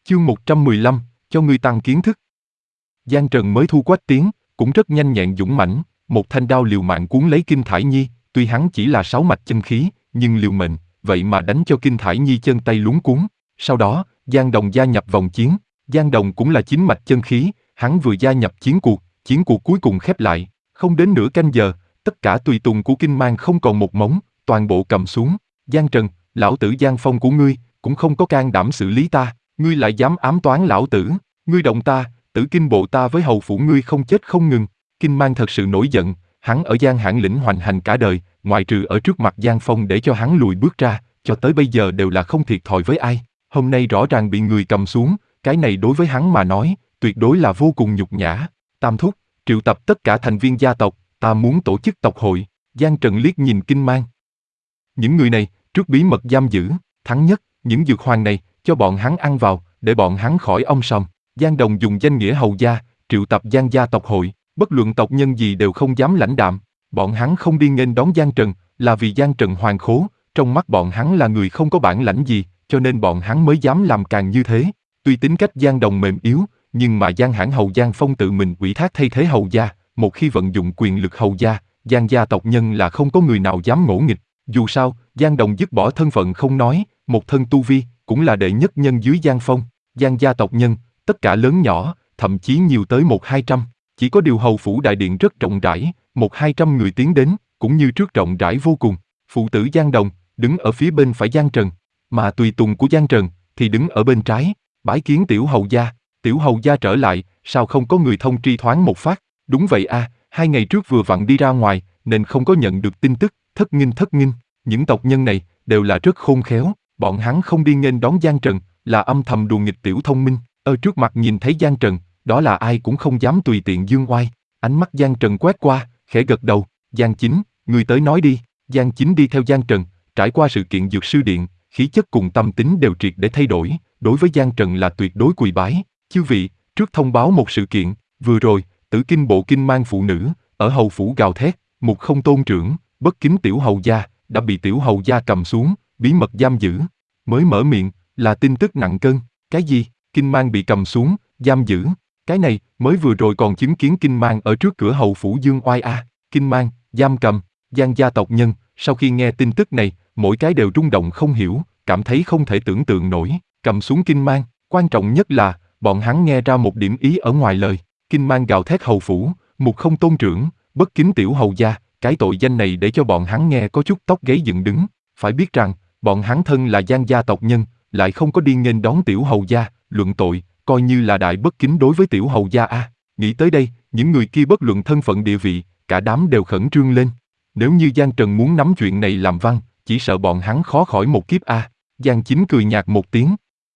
Chương 115, cho ngươi tăng kiến thức. Giang Trần mới thu quách tiến, cũng rất nhanh nhẹn dũng mãnh, một thanh đao liều mạng cuốn lấy Kinh Thải Nhi, tuy hắn chỉ là 6 mạch chân khí, nhưng liều mệnh, vậy mà đánh cho Kinh Thải Nhi chân tay luống cuống. Sau đó, Giang Đồng gia nhập vòng chiến, Giang Đồng cũng là 9 mạch chân khí, hắn vừa gia nhập chiến cuộc cuối cùng khép lại, không đến nửa canh giờ, tất cả tùy tùng của Kinh Mang không còn một mống, toàn bộ cầm xuống. Giang Trần, lão tử Giang Phong của ngươi, cũng không có can đảm xử lý ta, ngươi lại dám ám toán lão tử, ngươi động ta, Tử Kinh bộ ta với hầu phủ ngươi không chết không ngừng. Kinh Mang thật sự nổi giận, hắn ở Giang Hãn lĩnh hoành hành cả đời, ngoại trừ ở trước mặt Giang Phong để cho hắn lùi bước ra, cho tới bây giờ đều là không thiệt thòi với ai. Hôm nay rõ ràng bị người cầm xuống, cái này đối với hắn mà nói, tuyệt đối là vô cùng nhục nhã. Tam thúc, triệu tập tất cả thành viên gia tộc, ta muốn tổ chức tộc hội. Giang Trần liếc nhìn Kinh Mang. Những người này, trước bí mật giam giữ, thắng nhất, những dược hoàng này, cho bọn hắn ăn vào, để bọn hắn khỏi ong sòm. Giang Đồng dùng danh nghĩa hầu gia, triệu tập Giang gia tộc hội, bất luận tộc nhân gì đều không dám lãnh đạm. Bọn hắn không đi nghênh đón Giang Trần, là vì Giang Trần hoàn khố, trong mắt bọn hắn là người không có bản lãnh gì, cho nên bọn hắn mới dám làm càng như thế. Tuy tính cách Giang Đồng mềm yếu, nhưng mà Giang Hãn hầu Giang Phong tự mình ủy thác thay thế hầu gia, một khi vận dụng quyền lực hầu gia, Giang gia tộc nhân là không có người nào dám ngỗ nghịch. Dù sao, Giang Đồng dứt bỏ thân phận không nói, một thân tu vi, cũng là đệ nhất nhân dưới Giang Phong. Giang gia tộc nhân, tất cả lớn nhỏ, thậm chí nhiều tới 100-200, chỉ có điều hầu phủ đại điện rất rộng rãi, 100-200 người tiến đến, cũng như trước rộng rãi vô cùng. Phụ tử Giang Đồng, đứng ở phía bên phải Giang Trần, mà tùy tùng của Giang Trần, thì đứng ở bên trái, bái kiến tiểu hầu gia trở lại, sao không có người thông tri thoáng một phát? Đúng vậy a, 2 ngày trước vừa vặn đi ra ngoài, nên không có nhận được tin tức, thất nghinh. Những tộc nhân này, đều là rất khôn khéo, bọn hắn không đi nghênh đón Giang Trần, là âm thầm đùa nghịch tiểu thông minh, ở trước mặt nhìn thấy Giang Trần, đó là ai cũng không dám tùy tiện dương oai. Ánh mắt Giang Trần quét qua, khẽ gật đầu, Giang Chính, người tới nói đi. Giang Chính đi theo Giang Trần, trải qua sự kiện dược sư điện, khí chất cùng tâm tính đều triệt để thay đổi, đối với Giang Trần là tuyệt đối quỳ bái. Chư vị, trước thông báo một sự kiện, vừa rồi, Tử Kinh bộ Kinh Mang phụ nữ, ở hầu phủ gào thét, mục không tôn trưởng, bất kính tiểu hầu gia, đã bị tiểu hầu gia cầm xuống, bí mật giam giữ. Mới mở miệng, là tin tức nặng cân. Cái gì? Kinh Mang bị cầm xuống, giam giữ? Cái này, mới vừa rồi còn chứng kiến Kinh Mang ở trước cửa hầu phủ dương oai a. Kinh Mang, giam cầm, Giang gia tộc nhân, sau khi nghe tin tức này, mỗi cái đều rung động không hiểu, cảm thấy không thể tưởng tượng nổi. Cầm xuống Kinh Mang, quan trọng nhất là, bọn hắn nghe ra một điểm ý ở ngoài lời. Kinh Mang gào thét hầu phủ, mục không tôn trưởng, bất kính tiểu hầu gia, cái tội danh này để cho bọn hắn nghe có chút tóc gáy dựng đứng. Phải biết rằng, bọn hắn thân là Giang gia tộc nhân, lại không có đi nghênh đón tiểu hầu gia, luận tội, coi như là đại bất kính đối với tiểu hầu gia a. Nghĩ tới đây, những người kia bất luận thân phận địa vị, cả đám đều khẩn trương lên. Nếu như Giang Trần muốn nắm chuyện này làm văn, chỉ sợ bọn hắn khó khỏi một kiếp a. Giang Chính cười nhạt một tiếng.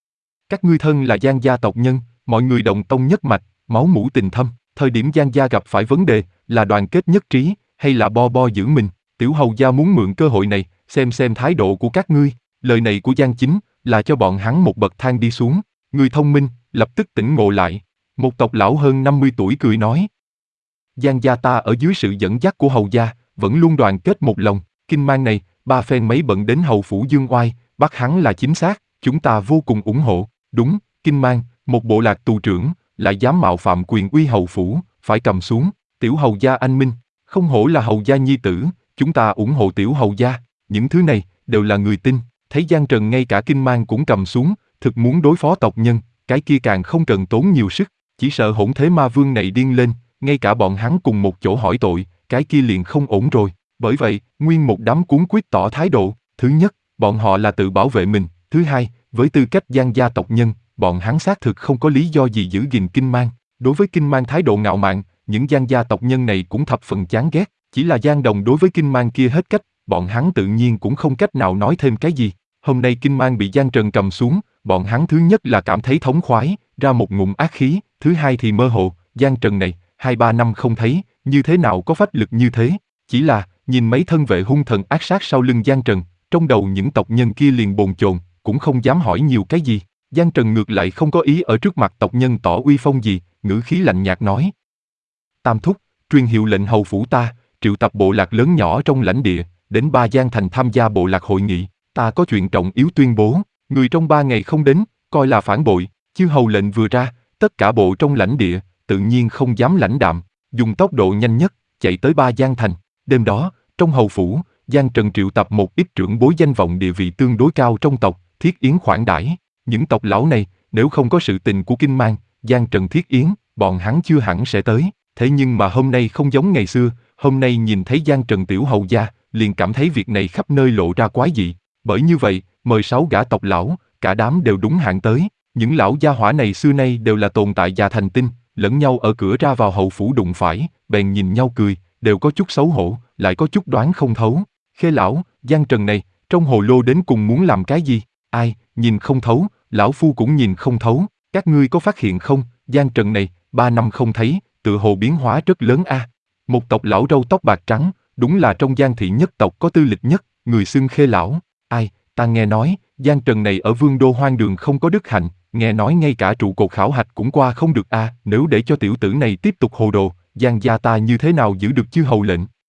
Các ngươi thân là Giang gia tộc nhân, mọi người đồng tông nhất mạch, máu mủ tình thâm, thời điểm Giang gia gặp phải vấn đề, là đoàn kết nhất trí, hay là bo giữ mình, tiểu hầu gia muốn mượn cơ hội này, xem thái độ của các ngươi. Lời này của Giang Chính, là cho bọn hắn một bậc thang đi xuống. Người thông minh, lập tức tỉnh ngộ lại. Một tộc lão hơn 50 tuổi cười nói. Giang gia ta ở dưới sự dẫn dắt của hầu gia, vẫn luôn đoàn kết một lòng. Kinh Mang này, 3 phen mấy bận đến hầu phủ dương oai, bắt hắn là chính xác, chúng ta vô cùng ủng hộ. Đúng, Kinh Mang, một bộ lạc tù trưởng, lại dám mạo phạm quyền uy hầu phủ, phải cầm xuống. Tiểu hầu gia anh minh, không hổ là hầu gia nhi tử, chúng ta ủng hộ tiểu hầu gia. Những thứ này, đều là người tin. Thấy Giang Trần ngay cả Kinh Mang cũng cầm xuống, thực muốn đối phó tộc nhân, cái kia càng không cần tốn nhiều sức, chỉ sợ hỗn thế ma vương này điên lên, ngay cả bọn hắn cùng một chỗ hỏi tội, cái kia liền không ổn rồi. Bởi vậy, nguyên một đám cuống quýt tỏ thái độ, thứ nhất, bọn họ là tự bảo vệ mình, thứ hai, với tư cách Giang gia tộc nhân, bọn hắn xác thực không có lý do gì giữ gìn Kinh Mang. Đối với Kinh Mang thái độ ngạo mạn, những Giang gia tộc nhân này cũng thập phần chán ghét, chỉ là Giang Đồng đối với Kinh Mang kia hết cách, bọn hắn tự nhiên cũng không cách nào nói thêm cái gì. Hôm nay Kinh Mang bị Giang Trần cầm xuống, bọn hắn thứ nhất là cảm thấy thống khoái, ra một ngụm ác khí, thứ hai thì mơ hồ, Giang Trần này, 2-3 năm không thấy, như thế nào có phách lực như thế. Chỉ là, nhìn mấy thân vệ hung thần ác sát sau lưng Giang Trần, trong đầu những tộc nhân kia liền bồn chồn, cũng không dám hỏi nhiều cái gì. Giang Trần ngược lại không có ý ở trước mặt tộc nhân tỏ uy phong gì, ngữ khí lạnh nhạt nói. Tam thúc, truyền hiệu lệnh hầu phủ ta, triệu tập bộ lạc lớn nhỏ trong lãnh địa, đến Ba Giang thành tham gia bộ lạc hội nghị. Ta có chuyện trọng yếu tuyên bố, người trong 3 ngày không đến, coi là phản bội. Chư hầu lệnh vừa ra, tất cả bộ trong lãnh địa, tự nhiên không dám lãnh đạm, dùng tốc độ nhanh nhất, chạy tới Ba Giang Thành. Đêm đó, trong hầu phủ, Giang Trần triệu tập một ít trưởng bối danh vọng địa vị tương đối cao trong tộc, thiết yến khoản đãi. Những tộc lão này, nếu không có sự tình của Kinh Mang, Giang Trần thiết yến, bọn hắn chưa hẳn sẽ tới. Thế nhưng mà hôm nay không giống ngày xưa, hôm nay nhìn thấy Giang Trần tiểu hầu gia, liền cảm thấy việc này khắp nơi lộ ra quái dị. Bởi như vậy, mời 6 gã tộc lão, cả đám đều đúng hạn tới. Những lão gia hỏa này xưa nay đều là tồn tại già thành tinh, lẫn nhau ở cửa ra vào hậu phủ đụng phải, bèn nhìn nhau cười, đều có chút xấu hổ, lại có chút đoán không thấu. Khê lão, Giang Trần này, trong hồ lô đến cùng muốn làm cái gì? Ai, nhìn không thấu, lão phu cũng nhìn không thấu. Các ngươi có phát hiện không, Giang Trần này, 3 năm không thấy, tựa hồ biến hóa rất lớn a. Một tộc lão râu tóc bạc trắng, đúng là trong Giang thị nhất tộc có tư lịch nhất, người xưng Khê lão. Ai, ta nghe nói, Giang Trần này ở Vương đô hoang đường không có đức hạnh, nghe nói ngay cả trụ cột khảo hạch cũng qua không được a. Nếu để cho tiểu tử này tiếp tục hồ đồ, Giang gia ta như thế nào giữ được chư hầu lệnh?